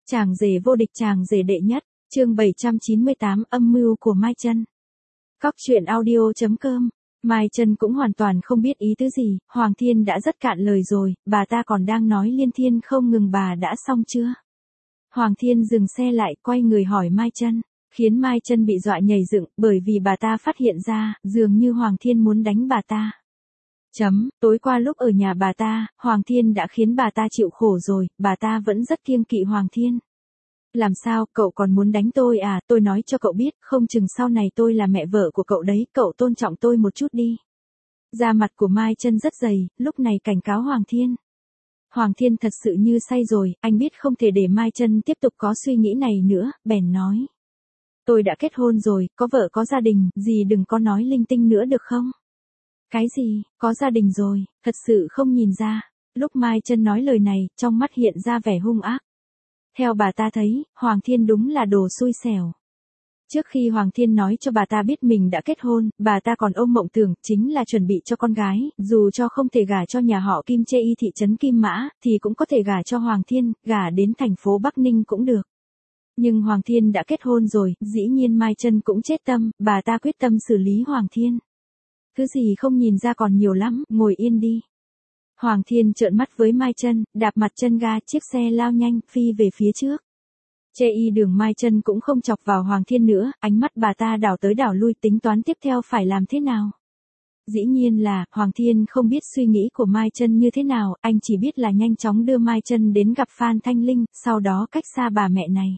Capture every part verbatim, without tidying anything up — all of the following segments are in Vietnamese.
Chàng rể vô địch, chàng rể đệ nhất, chương bảy trăm chín mươi tám, âm mưu của Mai Chân. Cóc truyện audio chấm com. Mai Chân cũng hoàn toàn không biết ý tứ gì, Hoàng Thiên đã rất cạn lời rồi, bà ta còn đang nói liên thiên không ngừng, bà đã xong chưa? Hoàng Thiên dừng xe lại, quay người hỏi Mai Chân, khiến Mai Chân bị dọa nhảy dựng, bởi vì bà ta phát hiện ra, dường như Hoàng Thiên muốn đánh bà ta. Chấm, tối qua lúc ở nhà bà ta, Hoàng Thiên đã khiến bà ta chịu khổ rồi, bà ta vẫn rất kiêng kỵ Hoàng Thiên. Làm sao, cậu còn muốn đánh tôi à, tôi nói cho cậu biết, không chừng sau này tôi là mẹ vợ của cậu đấy, cậu tôn trọng tôi một chút đi. Da mặt của Mai Chân rất dày, lúc này cảnh cáo Hoàng Thiên. Hoàng Thiên thật sự như say rồi, anh biết không thể để Mai Chân tiếp tục có suy nghĩ này nữa, bèn nói. Tôi đã kết hôn rồi, có vợ có gia đình, dì đừng có nói linh tinh nữa được không? Cái gì, có gia đình rồi, thật sự không nhìn ra. Lúc Mai Chân nói lời này, trong mắt hiện ra vẻ hung ác. Theo bà ta thấy, Hoàng Thiên đúng là đồ xui xẻo. Trước khi Hoàng Thiên nói cho bà ta biết mình đã kết hôn, bà ta còn ôm mộng tưởng, chính là chuẩn bị cho con gái, dù cho không thể gả cho nhà họ Kim Chê Y thị trấn Kim Mã, thì cũng có thể gả cho Hoàng Thiên, gả đến thành phố Bắc Ninh cũng được. Nhưng Hoàng Thiên đã kết hôn rồi, dĩ nhiên Mai Chân cũng chết tâm, bà ta quyết tâm xử lý Hoàng Thiên. Thứ gì không nhìn ra còn nhiều lắm, ngồi yên đi. Hoàng Thiên trợn mắt với Mai Chân, đạp mặt chân ga, chiếc xe lao nhanh, phi về phía trước. Chê Y đường Mai Chân cũng không chọc vào Hoàng Thiên nữa, ánh mắt bà ta đảo tới đảo lui tính toán tiếp theo phải làm thế nào. Dĩ nhiên là, Hoàng Thiên không biết suy nghĩ của Mai Chân như thế nào, anh chỉ biết là nhanh chóng đưa Mai Chân đến gặp Phan Thanh Linh, sau đó cách xa bà mẹ này.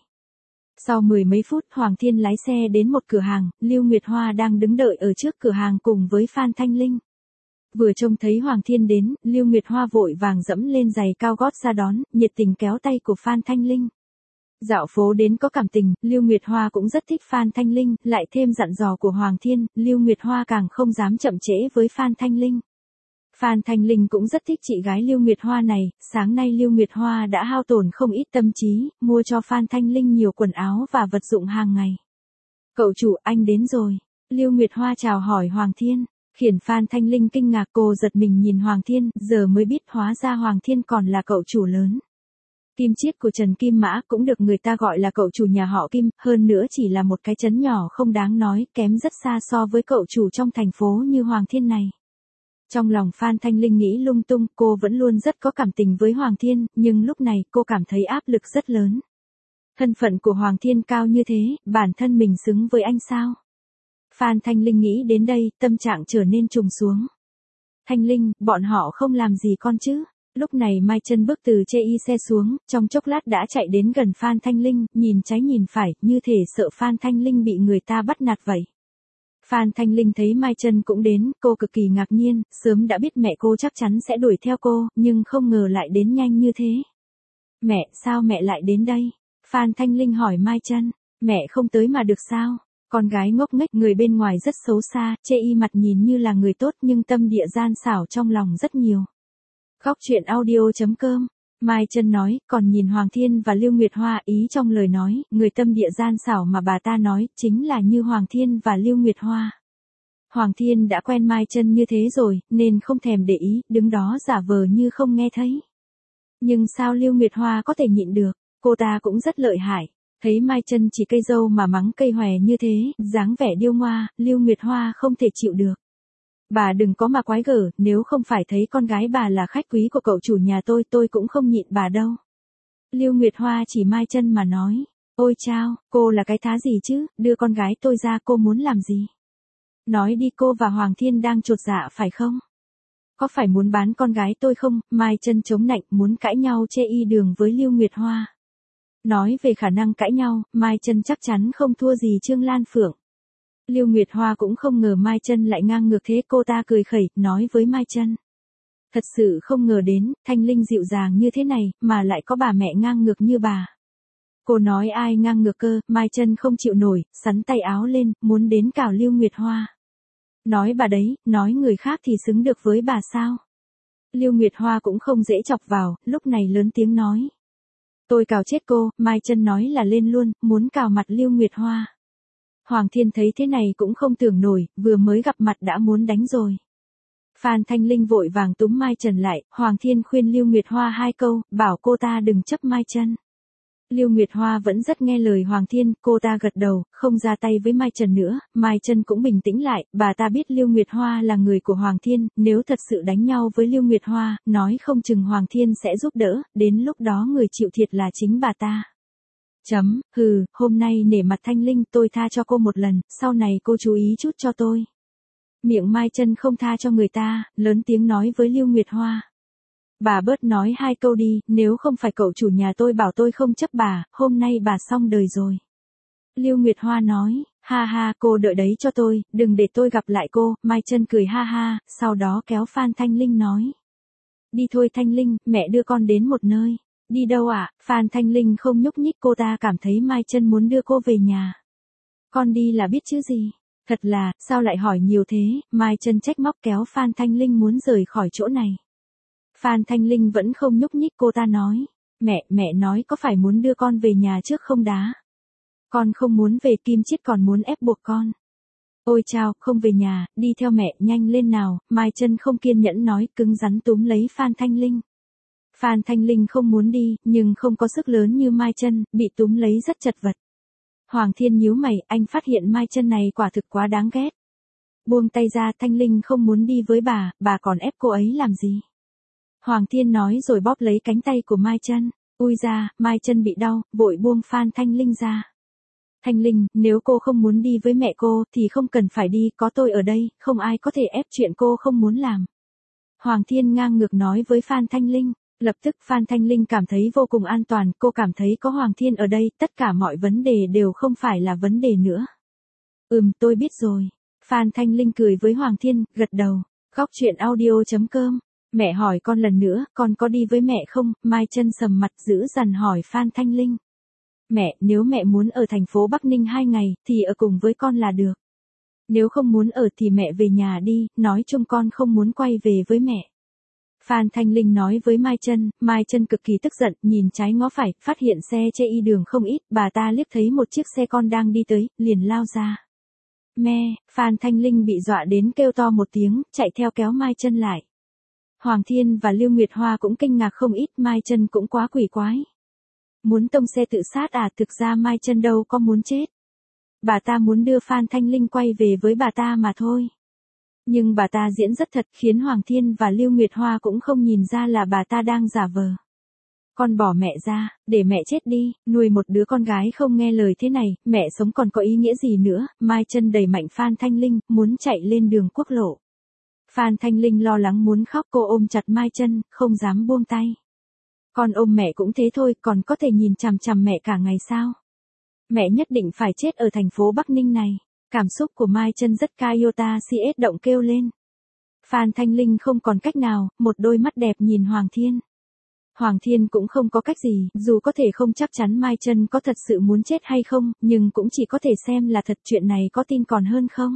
Sau mười mấy phút, Hoàng Thiên lái xe đến một cửa hàng, Lưu Nguyệt Hoa đang đứng đợi ở trước cửa hàng cùng với Phan Thanh Linh. Vừa trông thấy Hoàng Thiên đến, Lưu Nguyệt Hoa vội vàng dẫm lên giày cao gót ra đón, nhiệt tình kéo tay của Phan Thanh Linh. Dạo phố đến có cảm tình, Lưu Nguyệt Hoa cũng rất thích Phan Thanh Linh, lại thêm dặn dò của Hoàng Thiên, Lưu Nguyệt Hoa càng không dám chậm trễ với Phan Thanh Linh. Phan Thanh Linh cũng rất thích chị gái Lưu Nguyệt Hoa này, sáng nay Lưu Nguyệt Hoa đã hao tổn không ít tâm trí, mua cho Phan Thanh Linh nhiều quần áo và vật dụng hàng ngày. Cậu chủ, anh đến rồi. Lưu Nguyệt Hoa chào hỏi Hoàng Thiên, khiến Phan Thanh Linh kinh ngạc, cô giật mình nhìn Hoàng Thiên, giờ mới biết hóa ra Hoàng Thiên còn là cậu chủ lớn. Kim Chiết của Trần Kim Mã cũng được người ta gọi là cậu chủ nhà họ Kim, hơn nữa chỉ là một cái trấn nhỏ không đáng nói, kém rất xa so với cậu chủ trong thành phố như Hoàng Thiên này. Trong lòng Phan Thanh Linh nghĩ lung tung, cô vẫn luôn rất có cảm tình với Hoàng Thiên, nhưng lúc này cô cảm thấy áp lực rất lớn. Thân phận của Hoàng Thiên cao như thế, bản thân mình xứng với anh sao? Phan Thanh Linh nghĩ đến đây, tâm trạng trở nên trùng xuống. Thanh Linh, bọn họ không làm gì con chứ? Lúc này Mai Chân bước từ Chê Y xe xuống, trong chốc lát đã chạy đến gần Phan Thanh Linh, nhìn trái nhìn phải, như thể sợ Phan Thanh Linh bị người ta bắt nạt vậy. Phan Thanh Linh thấy Mai Chân cũng đến, cô cực kỳ ngạc nhiên, sớm đã biết mẹ cô chắc chắn sẽ đuổi theo cô, nhưng không ngờ lại đến nhanh như thế. Mẹ, sao mẹ lại đến đây? Phan Thanh Linh hỏi Mai Chân, mẹ không tới mà được sao? Con gái ngốc nghếch, người bên ngoài rất xấu xa, Chê Y mặt nhìn như là người tốt nhưng tâm địa gian xảo trong lòng rất nhiều. Cóc truyện audio chấm com. Mai Chân nói, còn nhìn Hoàng Thiên và Lưu Nguyệt Hoa, ý trong lời nói, người tâm địa gian xảo mà bà ta nói, chính là như Hoàng Thiên và Lưu Nguyệt Hoa. Hoàng Thiên đã quen Mai Chân như thế rồi, nên không thèm để ý, đứng đó giả vờ như không nghe thấy. Nhưng sao Lưu Nguyệt Hoa có thể nhịn được, cô ta cũng rất lợi hại. Thấy Mai Chân chỉ cây dâu mà mắng cây hòe như thế, dáng vẻ điêu ngoa, Lưu Nguyệt Hoa không thể chịu được. Bà đừng có mà quái gở, nếu không phải thấy con gái bà là khách quý của cậu chủ nhà tôi, tôi cũng không nhịn bà đâu. Lưu Nguyệt Hoa chỉ Mai Chân mà nói, ôi chao, cô là cái thá gì chứ, đưa con gái tôi ra, cô muốn làm gì? Nói đi, cô và Hoàng Thiên đang chột dạ phải không? Có phải muốn bán con gái tôi không? Mai Chân chống nạnh, muốn cãi nhau Chê Y đường với Lưu Nguyệt Hoa. Nói về khả năng cãi nhau, Mai Chân chắc chắn không thua gì Trương Lan Phượng. Lưu Nguyệt Hoa cũng không ngờ Mai Chân lại ngang ngược thế, cô ta cười khẩy, nói với Mai Chân. Thật sự không ngờ đến, Thanh Linh dịu dàng như thế này, mà lại có bà mẹ ngang ngược như bà. Cô nói ai ngang ngược cơ, Mai Chân không chịu nổi, sắn tay áo lên, muốn đến cào Lưu Nguyệt Hoa. Nói bà đấy, nói người khác thì xứng được với bà sao? Lưu Nguyệt Hoa cũng không dễ chọc vào, lúc này lớn tiếng nói. Tôi cào chết cô, Mai Chân nói là lên luôn, muốn cào mặt Lưu Nguyệt Hoa. Hoàng Thiên thấy thế này cũng không tưởng nổi, vừa mới gặp mặt đã muốn đánh rồi. Phan Thanh Linh vội vàng túm Mai Chân lại, Hoàng Thiên khuyên Lưu Nguyệt Hoa hai câu, bảo cô ta đừng chấp Mai Chân. Lưu Nguyệt Hoa vẫn rất nghe lời Hoàng Thiên, cô ta gật đầu, không ra tay với Mai Trần nữa, Mai Trần cũng bình tĩnh lại, bà ta biết Lưu Nguyệt Hoa là người của Hoàng Thiên, nếu thật sự đánh nhau với Lưu Nguyệt Hoa, nói không chừng Hoàng Thiên sẽ giúp đỡ, đến lúc đó người chịu thiệt là chính bà ta. Chấm, hừ, hôm nay nể mặt Thanh Linh tôi tha cho cô một lần, sau này cô chú ý chút cho tôi. Miệng Mai Trần không tha cho người ta, lớn tiếng nói với Lưu Nguyệt Hoa. Bà bớt nói hai câu đi, nếu không phải cậu chủ nhà tôi bảo tôi không chấp bà, hôm nay bà xong đời rồi. Lưu Nguyệt Hoa nói, ha ha cô đợi đấy cho tôi, đừng để tôi gặp lại cô, Mai Trần cười ha ha, sau đó kéo Phan Thanh Linh nói. Đi thôi Thanh Linh, mẹ đưa con đến một nơi. Đi đâu ạ? À? Phan Thanh Linh không nhúc nhích, cô ta cảm thấy Mai Trần muốn đưa cô về nhà. Con đi là biết chứ gì. Thật là, sao lại hỏi nhiều thế, Mai Trần trách móc kéo Phan Thanh Linh muốn rời khỏi chỗ này. Phan Thanh Linh vẫn không nhúc nhích, cô ta nói. Mẹ, mẹ nói có phải muốn đưa con về nhà trước không đá? Con không muốn về, Kim Chiết còn muốn ép buộc con. Ôi chao, không về nhà, đi theo mẹ, nhanh lên nào, Mai Trần không kiên nhẫn nói, cứng rắn túm lấy Phan Thanh Linh. Phan Thanh Linh không muốn đi, nhưng không có sức lớn như Mai Trần, bị túm lấy rất chật vật. Hoàng Thiên nhíu mày, anh phát hiện Mai Trần này quả thực quá đáng ghét. Buông tay ra, Thanh Linh không muốn đi với bà, bà còn ép cô ấy làm gì? Hoàng Thiên nói rồi bóp lấy cánh tay của Mai Trần. Ui ra, Mai Trần bị đau, vội buông Phan Thanh Linh ra. Thanh Linh, nếu cô không muốn đi với mẹ cô, thì không cần phải đi, có tôi ở đây, không ai có thể ép chuyện cô không muốn làm. Hoàng Thiên ngang ngược nói với Phan Thanh Linh. Lập tức Phan Thanh Linh cảm thấy vô cùng an toàn, cô cảm thấy có Hoàng Thiên ở đây, tất cả mọi vấn đề đều không phải là vấn đề nữa. Ừm, tôi biết rồi. Phan Thanh Linh cười với Hoàng Thiên, gật đầu. Góc truyện audio chấm com. Mẹ hỏi con lần nữa, con có đi với mẹ không? Mai Trần sầm mặt dữ dằn hỏi Phan Thanh Linh. Mẹ, nếu mẹ muốn ở thành phố Bắc Ninh hai ngày, thì ở cùng với con là được. Nếu không muốn ở thì mẹ về nhà đi, nói chung con không muốn quay về với mẹ. Phan Thanh Linh nói với Mai Trần, Mai Trần cực kỳ tức giận, nhìn trái ngó phải, phát hiện xe chê y đường không ít, bà ta liếc thấy một chiếc xe con đang đi tới, liền lao ra. Me, Phan Thanh Linh bị dọa đến kêu to một tiếng, chạy theo kéo Mai Trần lại. Hoàng Thiên và Lưu Nguyệt Hoa cũng kinh ngạc không ít, Mai Trần cũng quá quỷ quái. Muốn tông xe tự sát à, thực ra Mai Trần đâu có muốn chết. Bà ta muốn đưa Phan Thanh Linh quay về với bà ta mà thôi. Nhưng bà ta diễn rất thật, khiến Hoàng Thiên và Lưu Nguyệt Hoa cũng không nhìn ra là bà ta đang giả vờ. Con bỏ mẹ ra, để mẹ chết đi, nuôi một đứa con gái không nghe lời thế này, mẹ sống còn có ý nghĩa gì nữa, Mai Trần đẩy mạnh Phan Thanh Linh, muốn chạy lên đường quốc lộ. Phan Thanh Linh lo lắng muốn khóc, cô ôm chặt Mai Trần, không dám buông tay. Con ôm mẹ cũng thế thôi, còn có thể nhìn chằm chằm mẹ cả ngày sao? Mẹ nhất định phải chết ở thành phố Bắc Ninh này. Cảm xúc của Mai Trần rất ca Iota si ết động kêu lên. Phan Thanh Linh không còn cách nào, một đôi mắt đẹp nhìn Hoàng Thiên. Hoàng Thiên cũng không có cách gì, dù có thể không chắc chắn Mai Trần có thật sự muốn chết hay không, nhưng cũng chỉ có thể xem là thật, chuyện này có tin còn hơn không?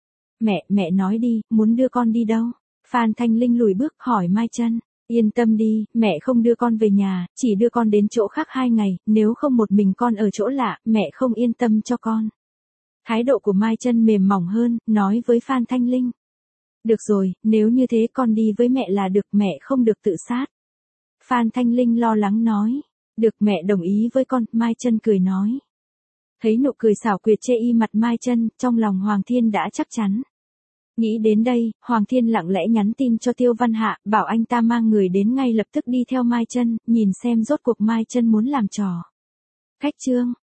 Mẹ, mẹ nói đi, muốn đưa con đi đâu? Phan Thanh Linh lùi bước hỏi Mai Trần. Yên tâm đi, mẹ không đưa con về nhà, chỉ đưa con đến chỗ khác hai ngày, nếu không một mình con ở chỗ lạ, mẹ không yên tâm cho con. Thái độ của Mai Trần mềm mỏng hơn, nói với Phan Thanh Linh. Được rồi, nếu như thế con đi với mẹ là được, mẹ không được tự sát. Phan Thanh Linh lo lắng nói. Được, mẹ đồng ý với con, Mai Trần cười nói. Thấy nụ cười xảo quyệt chê y mặt Mai Trần, trong lòng Hoàng Thiên đã chắc chắn. Nghĩ đến đây, Hoàng Thiên lặng lẽ nhắn tin cho Tiêu Văn Hạ, bảo anh ta mang người đến ngay lập tức đi theo Mai Trần, nhìn xem rốt cuộc Mai Trần muốn làm trò. Khách trương.